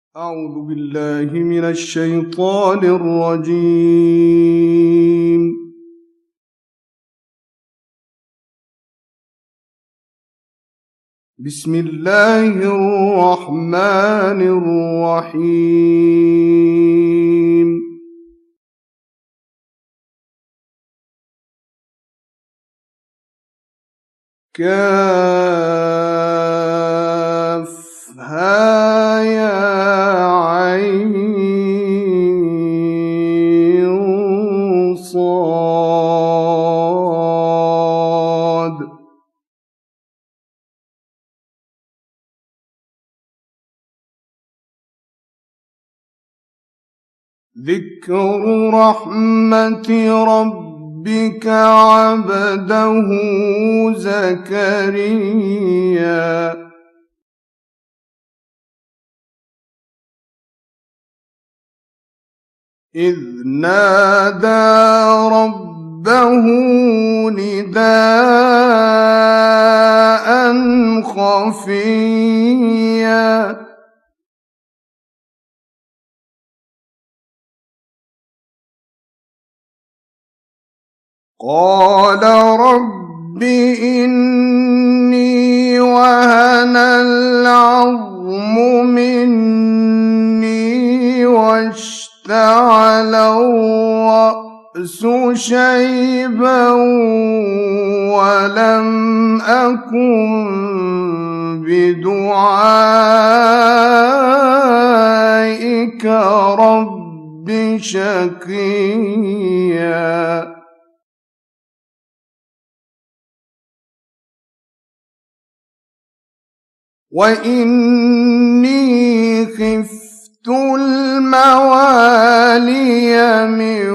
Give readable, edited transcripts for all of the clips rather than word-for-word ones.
أعوذ بالله من الشيطان الرجيم. بسم الله الرحمن الرحيم. كافها يا عين صاد. ذكر رحمة ربك عبده زكريا إذ نادى ربه نداء خفيا قال رب إني وهن العظم مني واشتعل الرأس شيبا ولم أكن بدعائك رب شقيا وإني خفت الموالي من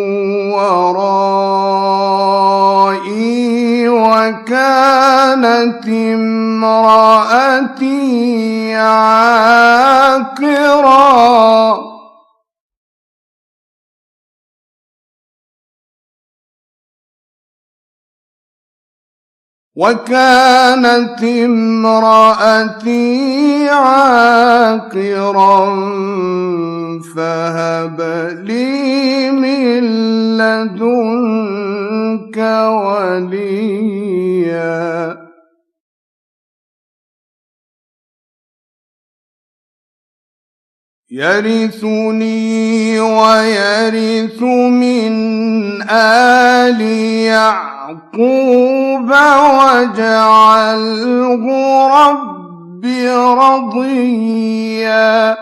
ورائي وكانت امرأتي عاقرا فهب لي من لدنك وليا يرثني ويرث من آل يعقوب واجعله رب رضيا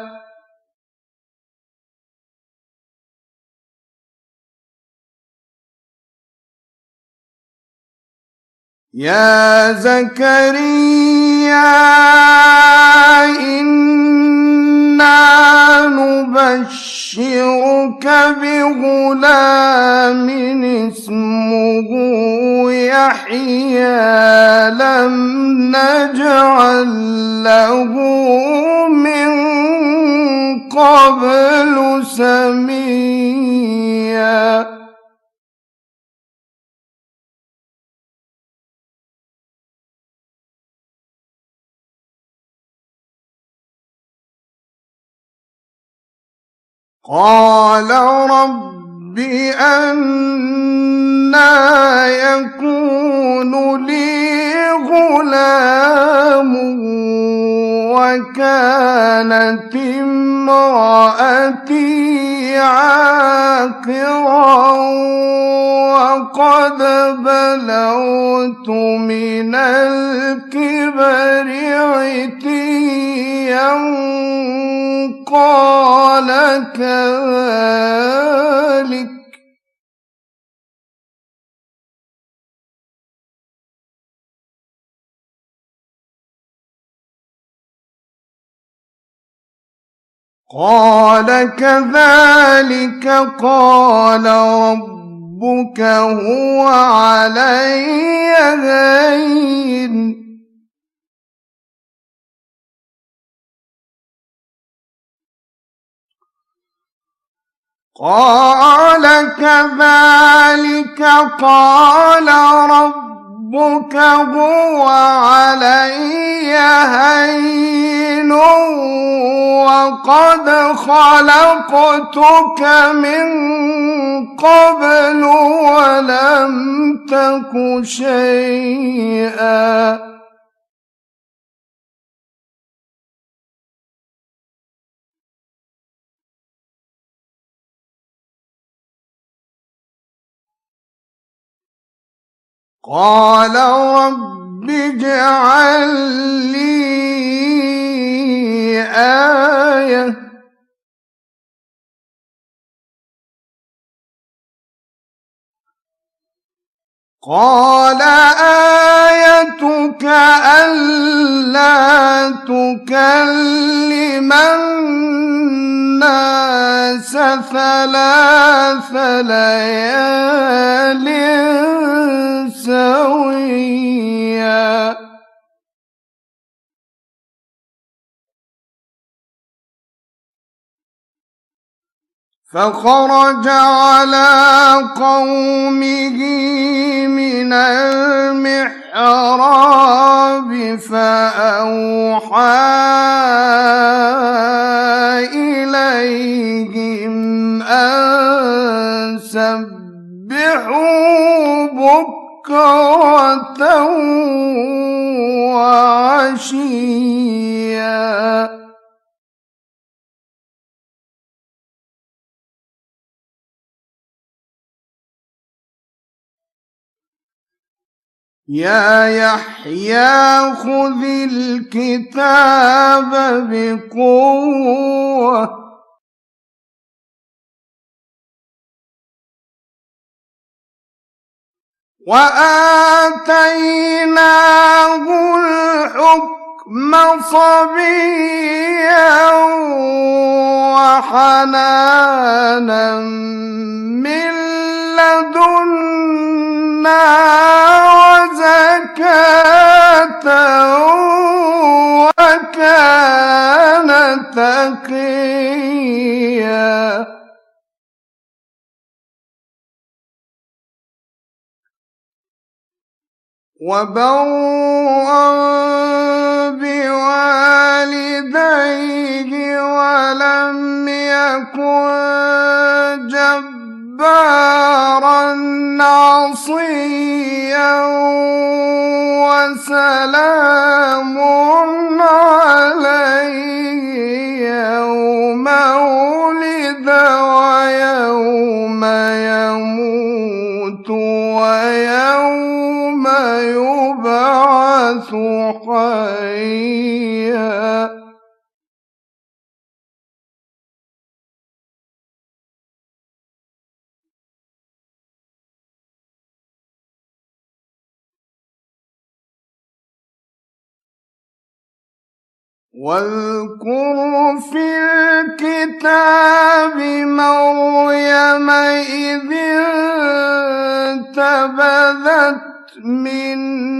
يا زكريا إنا نبشرك بغلام اسمه يحيى لم نجعل له من قبل سميا قال رب أنى يكون لي غلام وكانت امرأتي عاقرا وقد بلغت من الكبر عتيا قال كذلك قال ربك هو علي هين قال كذلك قال ربك ربك هو علي هين وقد خلقتك من قبل ولم تك شيئا. قال رب اجعل لي آية قال آيتك ألا تكلم الناس 3 ليال سويا. فخرج على قومه من المحراب فأوحى إليهم أن سبحوا بكرة وعشيا. يا يحيى خذ الكتاب بقوة وآتيناه الحكم صبيا وحنانا من لدنا وزكاة وكان تقيا. وبرا بوالديه ولم يكن جبارا عصيا وسلام عليه يوم ولد ويوم يموت ويوم يبعث حيا. واذكر في الكتاب مريم إذ انتبذت من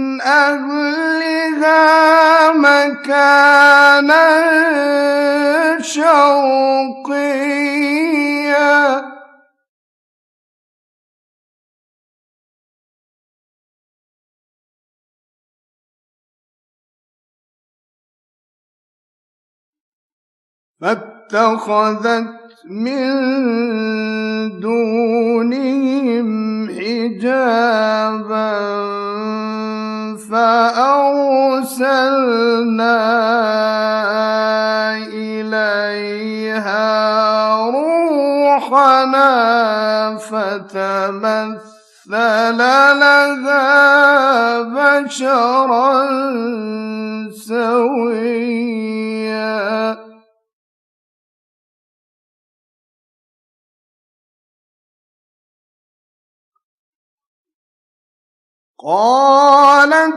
أهلها مكانا شرقيا. فاتخذت من دونهم حجابا فأرسلنا إليها روحنا فتمثل لها بشرا سويا. قالت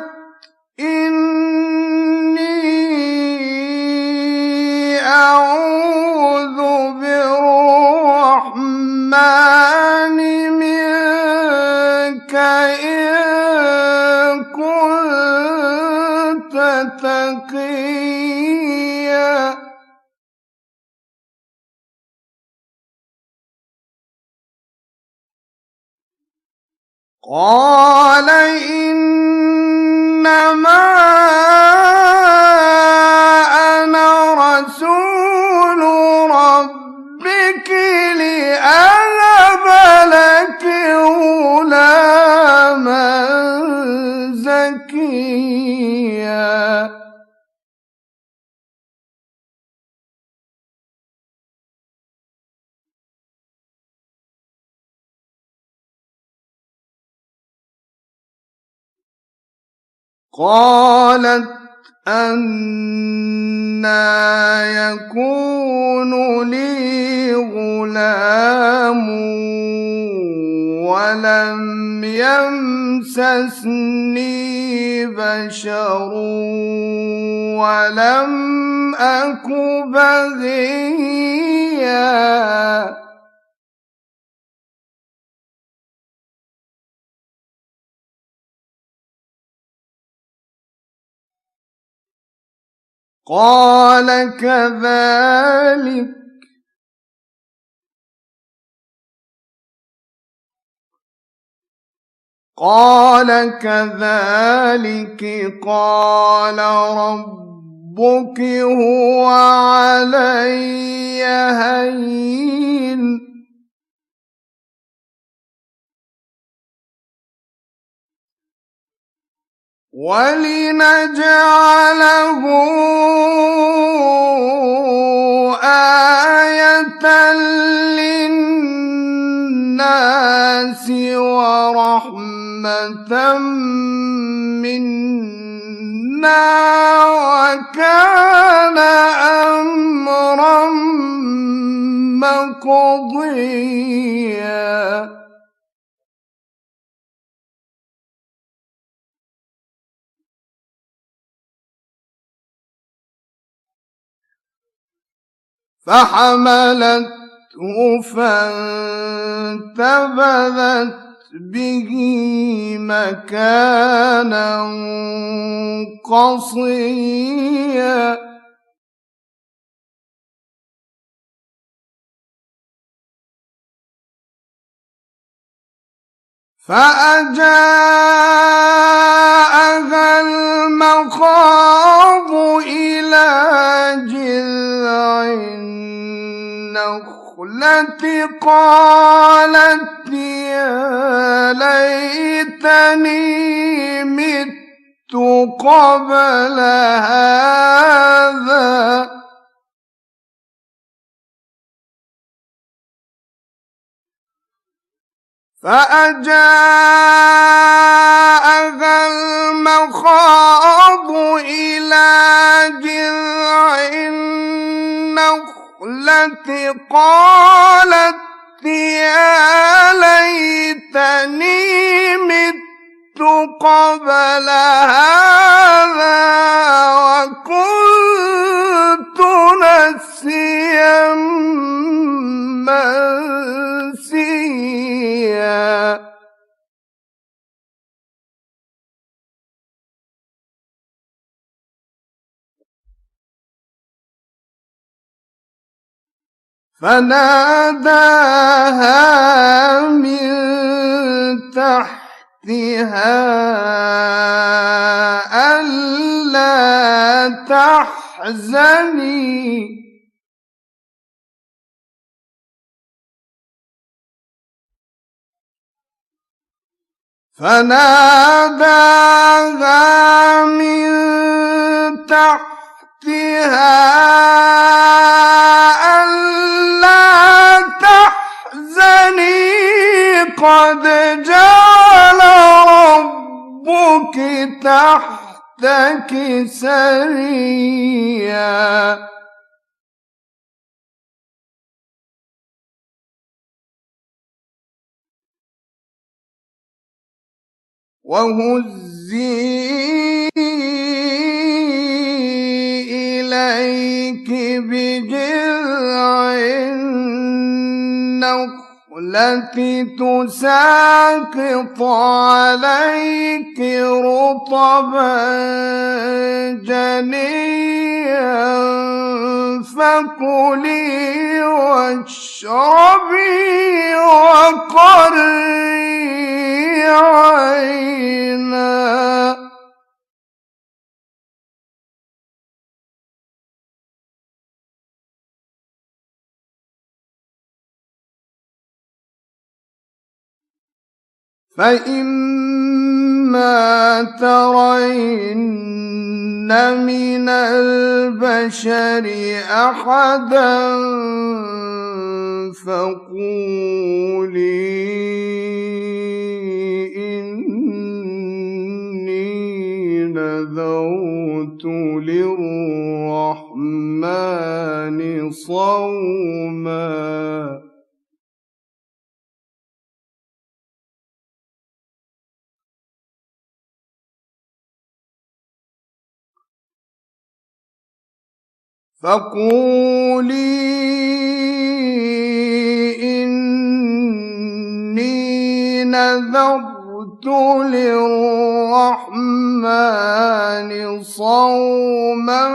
إني أعوذ بالرحمن منك إن كنت تقيا. قال قالت أنى يكون لي غلام ولم يمسسني بشر ولم أك بغيا. قال كذلك قال ربك هو علي هين ولنجعله آية للناس ورحمة منا وكان أمرا مقضيا. فحملته فانتبذت به مكانا قصيا. فأجاءها المخاض إلى جذع النخلة قالت يا ليتني مت قبل هذا فأجاءها المخاض إلى جذع النخلة قالت يا ليتني مت قبل هذا وكنت نسيا منسيا. فناداها من تحتها ألا تحزني فناداها من تحتها ألا تحزني قد جعل ربك تحتك سريا. وهزي إليك بجذع النخلة تساقط عليك رطبا جنيا فكلي واشربي وقري عينا فإما ترين من البشر أحدا فقولي إني للرحمن صوما فقولي إني نذرت للرحمن صوما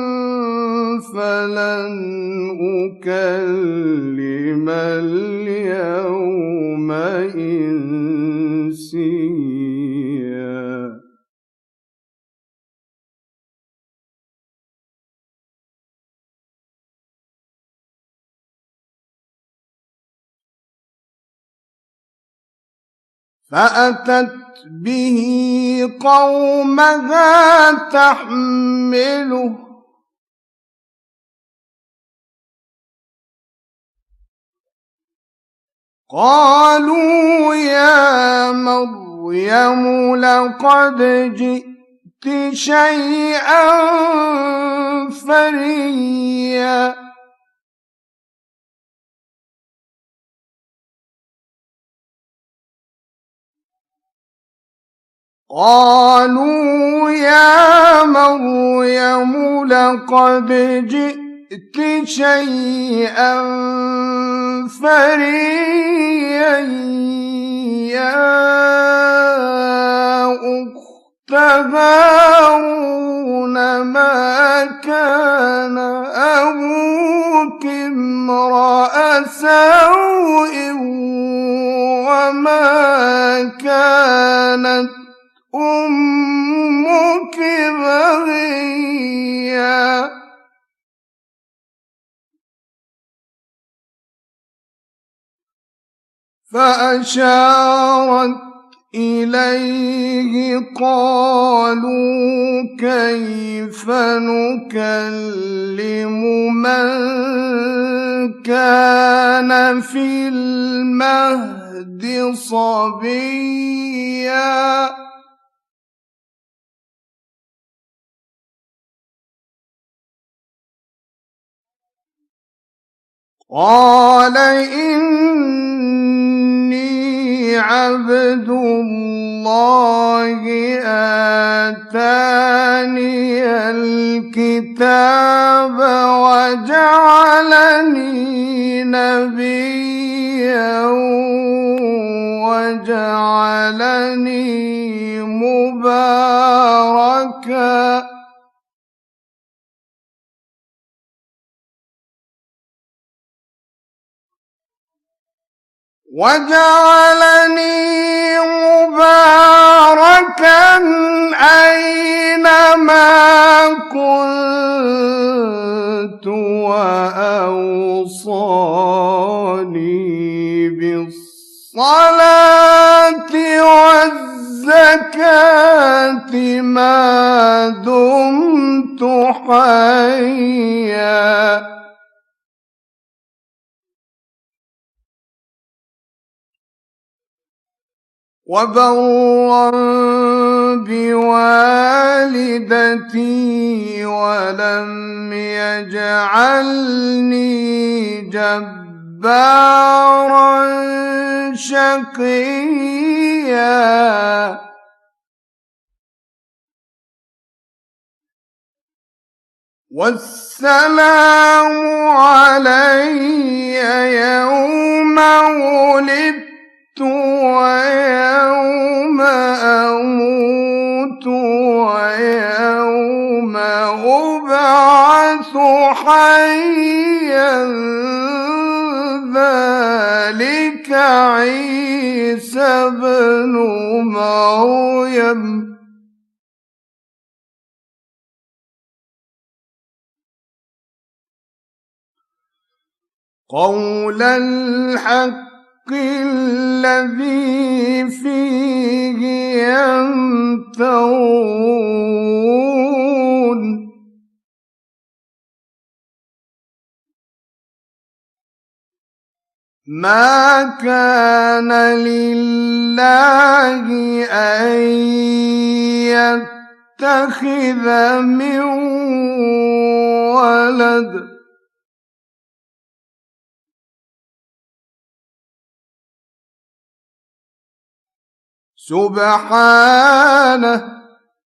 فلن أكلم اليوم إنسيا فأتت به قومها تحمله قالوا يا مريم لقد جئت شيئا فريا قالوا يا مريم لقد جئت شيئا فريا يا أخت هارون ما كان أبوك امرأ سوء وما كانت أمك بغيا فأشارت إليه قالوا كيف نكلم من كان في المهد صبيا قال إني عبد الله آتاني الكتاب وجعلني نبيا وجعلني مباركا أينما كنت وأوصاني بالصلاة والزكاة ما دمت حيا وبرا بوالدتي ولم يجعلني جبارا شقيا والسلام علي يوم ولدت ويوم أموت ويوم أبعث حيا ذلك عيسى ابن مريم قول الحق الذي فيه يمترون ما كان لله أن يتخذ من ولد سبحانه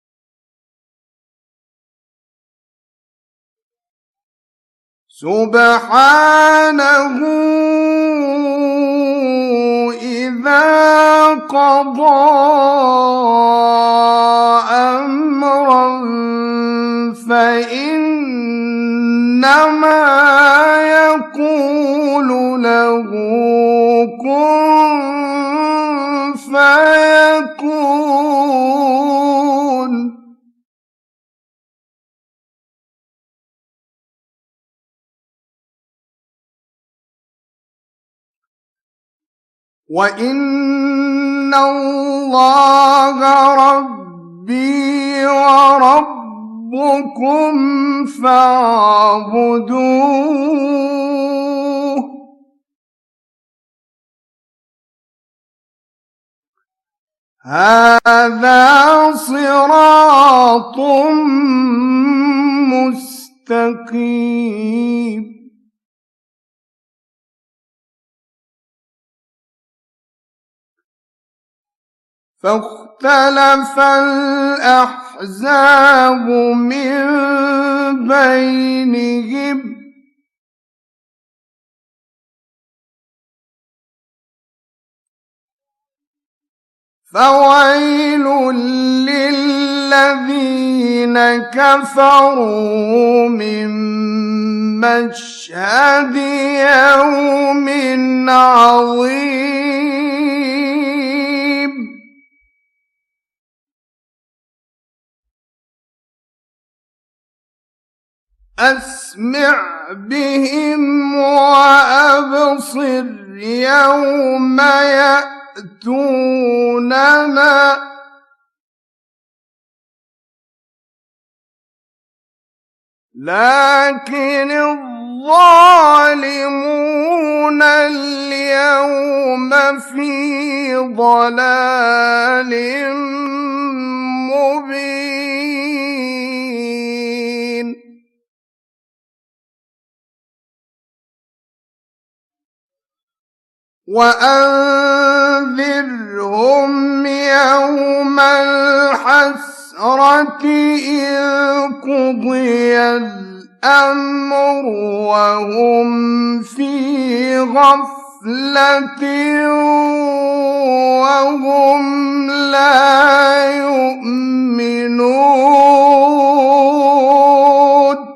إذا قضى أمرا فإنما يقول له كن فيكون. وإن الله ربي وربكم فاعبدوه هذا صراط مستقيم. فاختلف الأحزاب من بينهم فويل للذين كفروا من مشهد يوم عظيم. أسمع بهم وأبصر يوم يأتوننا لكن الظالمون اليوم في ضلال مبين. وأنذرهم يوم الحسرة إذ قضي الأمر وهم في غفلة وهم لا يؤمنون.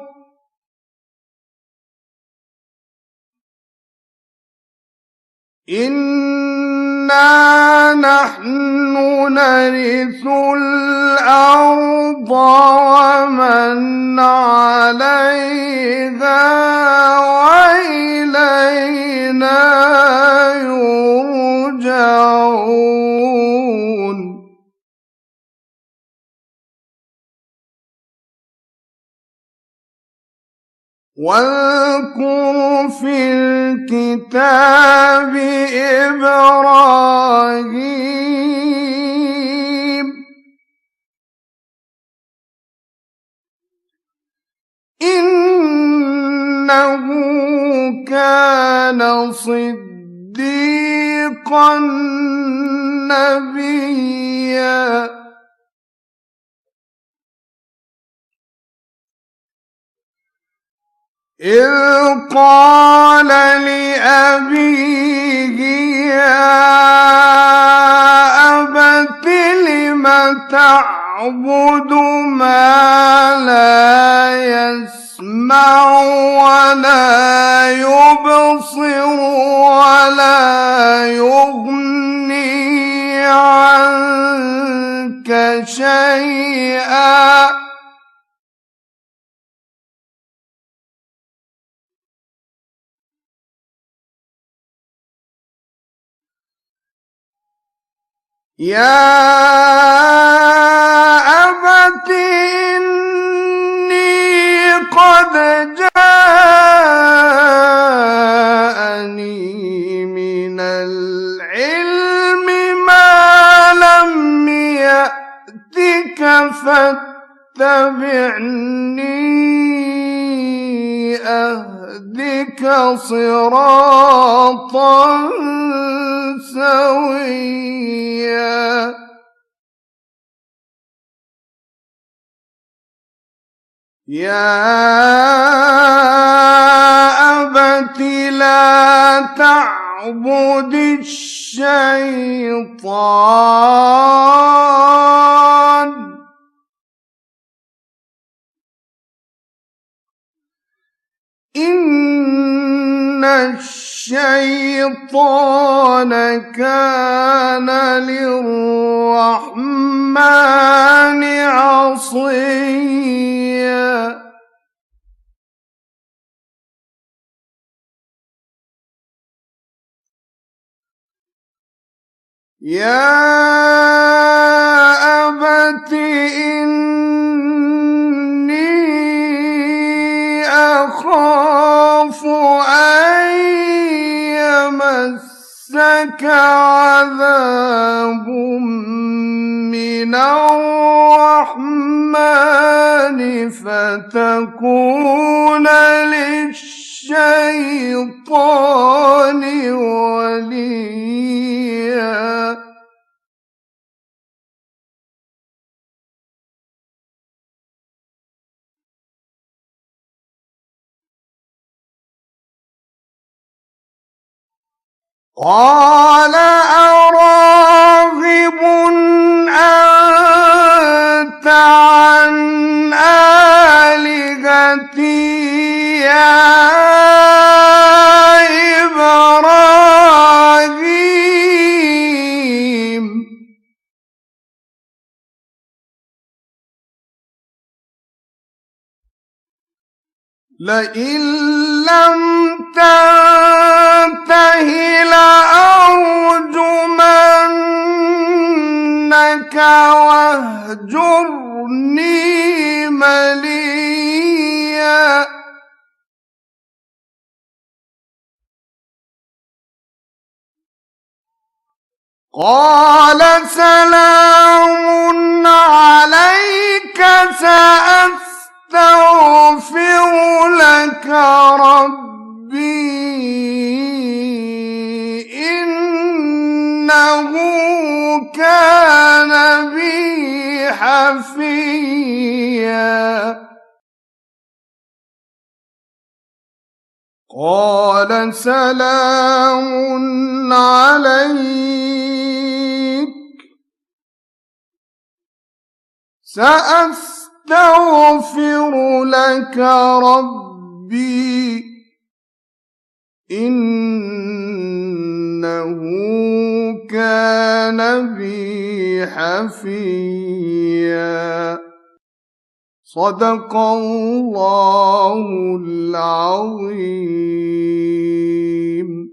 إنا نحن نرث الأرض ومن عليها وإلينا يرجعون. واذكر في الكتاب إبراهيم إنه كان صديقا نبيا إذ قال لأبيه يا أبت لم تعبد ما لا يسمع ولا يبصر ولا يغني عنك شيئا يا أبت إني قد جاءني من العلم ما لم يأتك فاتبعني فاتبعني أهدك صراطا سويا يا أبت لا تعبد الشيطان إن الشيطان كان للرحمن عصيا يا أبت إني أخاف أن يمسك عذاب من الرحمن فتكون للشيطان وليا قال أراغب أنت عن آلهتي يا إبراهيم لئن لم تنته لأرجمنك واهجرني مليا قال سلام عليك سأستغفر لك ربي إنه كان بي حفيا قال سلام عليك سأستغفر لك ربي إنه كان بي حفيا صدق الله العظيم.